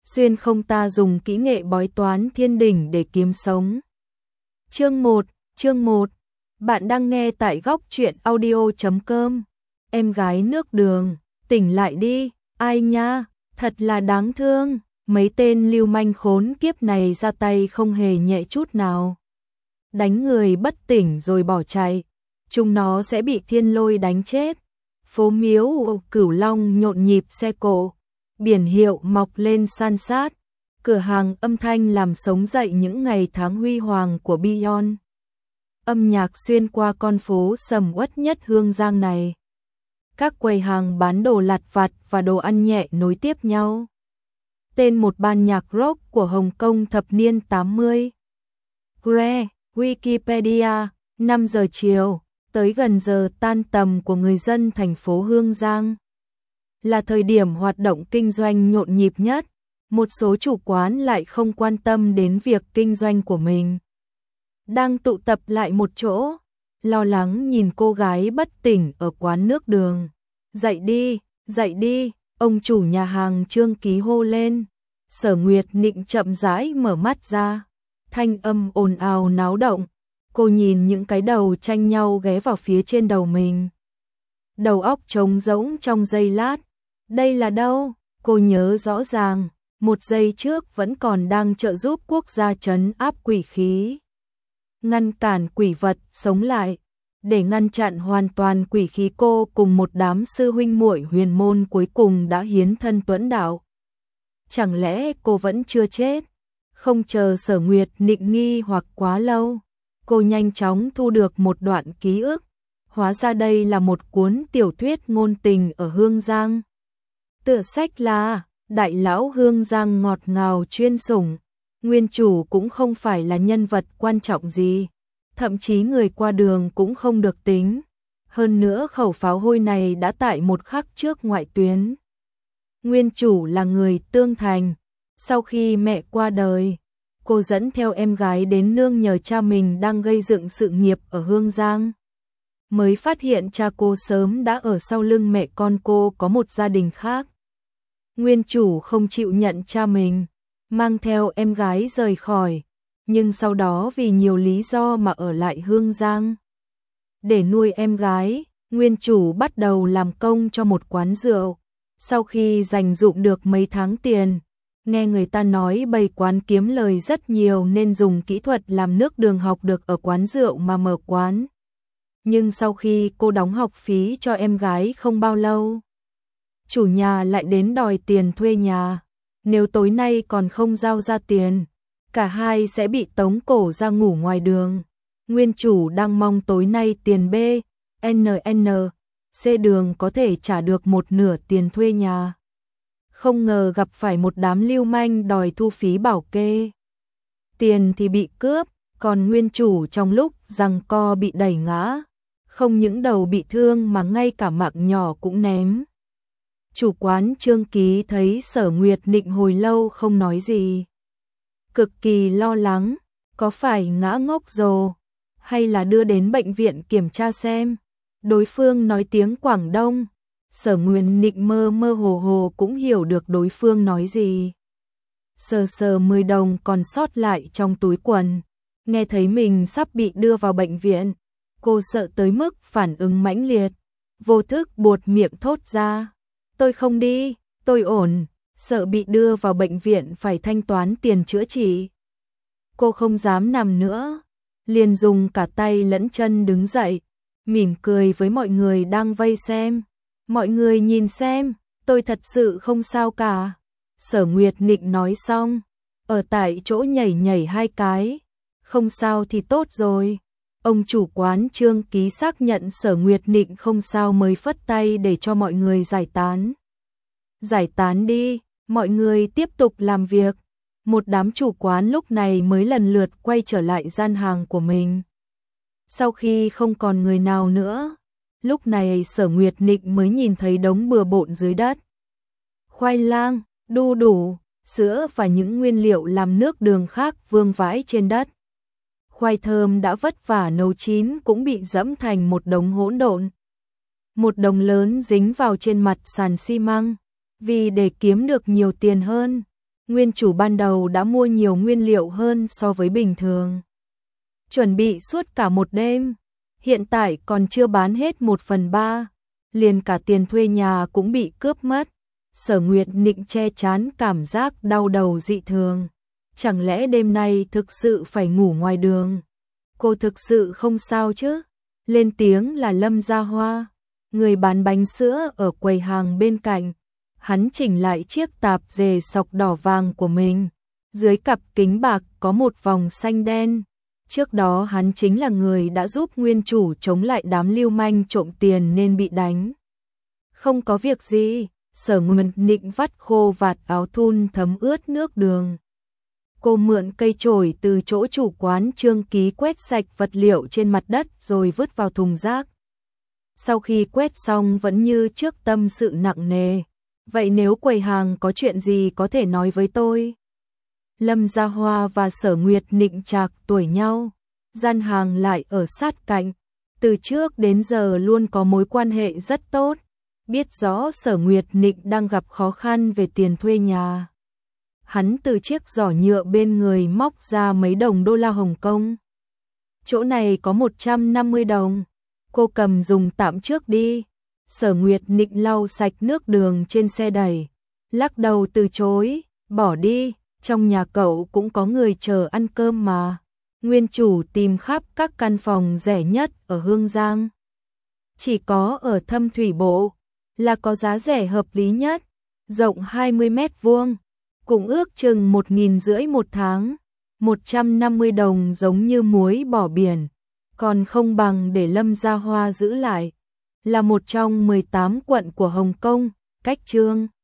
xuyên không ta dùng kỹ nghệ bói toán thiên đỉnh để kiếm sống. Chương 1, bạn đang nghe tại góc truyện audio.com. Em gái nước đường, tỉnh lại đi, ai nha, thật là đáng thương, mấy tên lưu manh khốn kiếp này ra tay không hề nhẹ chút nào. Đánh người bất tỉnh rồi bỏ chạy, chúng nó sẽ bị thiên lôi đánh chết. Phố Miếu Cửu Long nhộn nhịp xe cộ, biển hiệu mọc lên san sát, cửa hàng âm thanh làm sống dậy những ngày tháng huy hoàng của Beyond. Âm nhạc xuyên qua con phố sầm uất nhất Hương Giang này. Các quầy hàng bán đồ lặt vặt và đồ ăn nhẹ nối tiếp nhau. Tên một ban nhạc rock của Hồng Kông thập niên 80. Gre, Wikipedia, 5 giờ chiều, tới gần giờ tan tầm của người dân thành phố Hương Giang. Là thời điểm hoạt động kinh doanh nhộn nhịp nhất, một số chủ quán lại không quan tâm đến việc kinh doanh của mình. Đang tụ tập lại một chỗ, lo lắng nhìn cô gái bất tỉnh ở quán nước đường. Dậy đi, ông chủ nhà hàng Trương Ký hô lên. Sở Nguyệt Nịnh chậm rãi mở mắt ra, thanh âm ồn ào náo động. Cô nhìn những cái đầu tranh nhau ghé vào phía trên đầu mình. Đầu óc trống rỗng trong giây lát. Đây là đâu? Cô nhớ rõ ràng, một giây trước vẫn còn đang trợ giúp quốc gia trấn áp quỷ khí, ngăn cản quỷ vật sống lại. Để ngăn chặn hoàn toàn quỷ khí, cô cùng một đám sư huynh muội huyền môn cuối cùng đã hiến thân tuẫn đạo. Chẳng lẽ cô vẫn chưa chết? Không chờ Sở Nguyệt Nịnh nghi hoặc quá lâu, cô nhanh chóng thu được một đoạn ký ức. Hóa ra đây là một cuốn tiểu thuyết ngôn tình ở Hương Giang. Tựa sách là Đại lão Hương Giang ngọt ngào chuyên sủng. Nguyên chủ cũng không phải là nhân vật quan trọng gì, thậm chí người qua đường cũng không được tính. Hơn nữa khẩu pháo hôi này đã tại một khắc trước ngoại tuyến. Nguyên chủ là người Tương Thành. Sau khi mẹ qua đời, cô dẫn theo em gái đến nương nhờ cha mình đang gây dựng sự nghiệp ở Hương Giang. Mới phát hiện cha cô sớm đã ở sau lưng mẹ con cô có một gia đình khác. Nguyên chủ không chịu nhận cha mình, mang theo em gái rời khỏi, nhưng sau đó vì nhiều lý do mà ở lại Hương Giang. Để nuôi em gái, nguyên chủ bắt đầu làm công cho một quán rượu. Sau khi dành dụm được mấy tháng tiền, nghe người ta nói bày quán kiếm lời rất nhiều nên dùng kỹ thuật làm nước đường học được ở quán rượu mà mở quán. Nhưng sau khi cô đóng học phí cho em gái không bao lâu, chủ nhà lại đến đòi tiền thuê nhà. Nếu tối nay còn không giao ra tiền, cả hai sẽ bị tống cổ ra ngủ ngoài đường. Nguyên chủ đang mong tối nay tiền C đường có thể trả được một nửa tiền thuê nhà. Không ngờ gặp phải một đám lưu manh đòi thu phí bảo kê. Tiền thì bị cướp, còn nguyên chủ trong lúc giằng co bị đẩy ngã. Không những đầu bị thương mà ngay cả mạng nhỏ cũng ném. Chủ quán Trương Ký thấy Sở Nguyệt Nịnh hồi lâu không nói gì, cực kỳ lo lắng, có phải ngã ngốc rồi, hay là đưa đến bệnh viện kiểm tra xem. Đối phương nói tiếng Quảng Đông, Sở Nguyệt Nịnh mơ mơ hồ hồ cũng hiểu được đối phương nói gì. Sờ 10 đồng còn sót lại trong túi quần, nghe thấy mình sắp bị đưa vào bệnh viện, cô sợ tới mức phản ứng mãnh liệt, vô thức buột miệng thốt ra. Tôi không đi, tôi ổn, sợ bị đưa vào bệnh viện phải thanh toán tiền chữa trị. Cô không dám nằm nữa, liền dùng cả tay lẫn chân đứng dậy, mỉm cười với mọi người đang vây xem. Mọi người nhìn xem, tôi thật sự không sao cả. Sở Nguyệt Nịnh nói xong, ở tại chỗ nhảy 2 cái. Không sao thì tốt rồi. Ông chủ quán Trương Ký xác nhận Sở Nguyệt Nịnh không sao mới phất tay để cho mọi người giải tán. Giải tán đi, mọi người tiếp tục làm việc. Một đám chủ quán lúc này mới lần lượt quay trở lại gian hàng của mình. Sau khi không còn người nào nữa, lúc này Sở Nguyệt Nịnh mới nhìn thấy đống bừa bộn dưới đất. Khoai lang, đu đủ, sữa và những nguyên liệu làm nước đường khác vương vãi trên đất. Khoai thơm đã vất vả nấu chín cũng bị dẫm thành một đống hỗn độn. Một đống lớn dính vào trên mặt sàn xi măng. Vì để kiếm được nhiều tiền hơn, Nguyên chủ ban đầu đã mua nhiều nguyên liệu hơn so với bình thường. Chuẩn bị suốt cả một đêm, hiện tại còn chưa bán hết 1/3, liền cả tiền thuê nhà cũng bị cướp mất. Sở Nguyệt Nịnh che chắn cảm giác đau đầu dị thường. Chẳng lẽ đêm nay thực sự phải ngủ ngoài đường? Cô thực sự không sao chứ? Lên tiếng là Lâm Gia Hoa, người bán bánh sữa ở quầy hàng bên cạnh. Hắn chỉnh lại chiếc tạp dề sọc đỏ vàng của mình. Dưới cặp kính bạc có một vòng xanh đen. Trước đó hắn chính là người đã giúp nguyên chủ chống lại đám lưu manh trộm tiền nên bị đánh. Không có việc gì, Sở Nguyệt Nịnh vắt khô vạt áo thun thấm ướt nước đường. Cô mượn cây chổi từ chỗ chủ quán Trương Ký quét sạch vật liệu trên mặt đất rồi vứt vào thùng rác. Sau khi quét xong vẫn như trước tâm sự nặng nề. Vậy nếu quầy hàng có chuyện gì có thể nói với tôi? Lâm Gia Hoa và Sở Nguyệt Nịnh trạc tuổi nhau, gian hàng lại ở sát cạnh, từ trước đến giờ luôn có mối quan hệ rất tốt, biết rõ Sở Nguyệt Nịnh đang gặp khó khăn về tiền thuê nhà. Hắn từ chiếc giỏ nhựa bên người móc ra mấy đồng đô la Hồng Kông. Chỗ này có 150 đồng, cô cầm dùng tạm trước đi. Sở Nguyệt Nịnh lau sạch nước đường trên xe đẩy, lắc đầu từ chối, bỏ đi, trong nhà cậu cũng có người chờ ăn cơm mà. Nguyên chủ tìm khắp các căn phòng rẻ nhất ở Hương Giang. Chỉ có ở Thâm Thủy Bộ là có giá rẻ hợp lý nhất, rộng 20 mét vuông, cũng ước chừng 1.500 một tháng, 150 đồng giống như muối bỏ biển, còn không bằng để Lâm Gia Hoa giữ lại. Là một trong 18 quận của Hồng Kông, cách Trương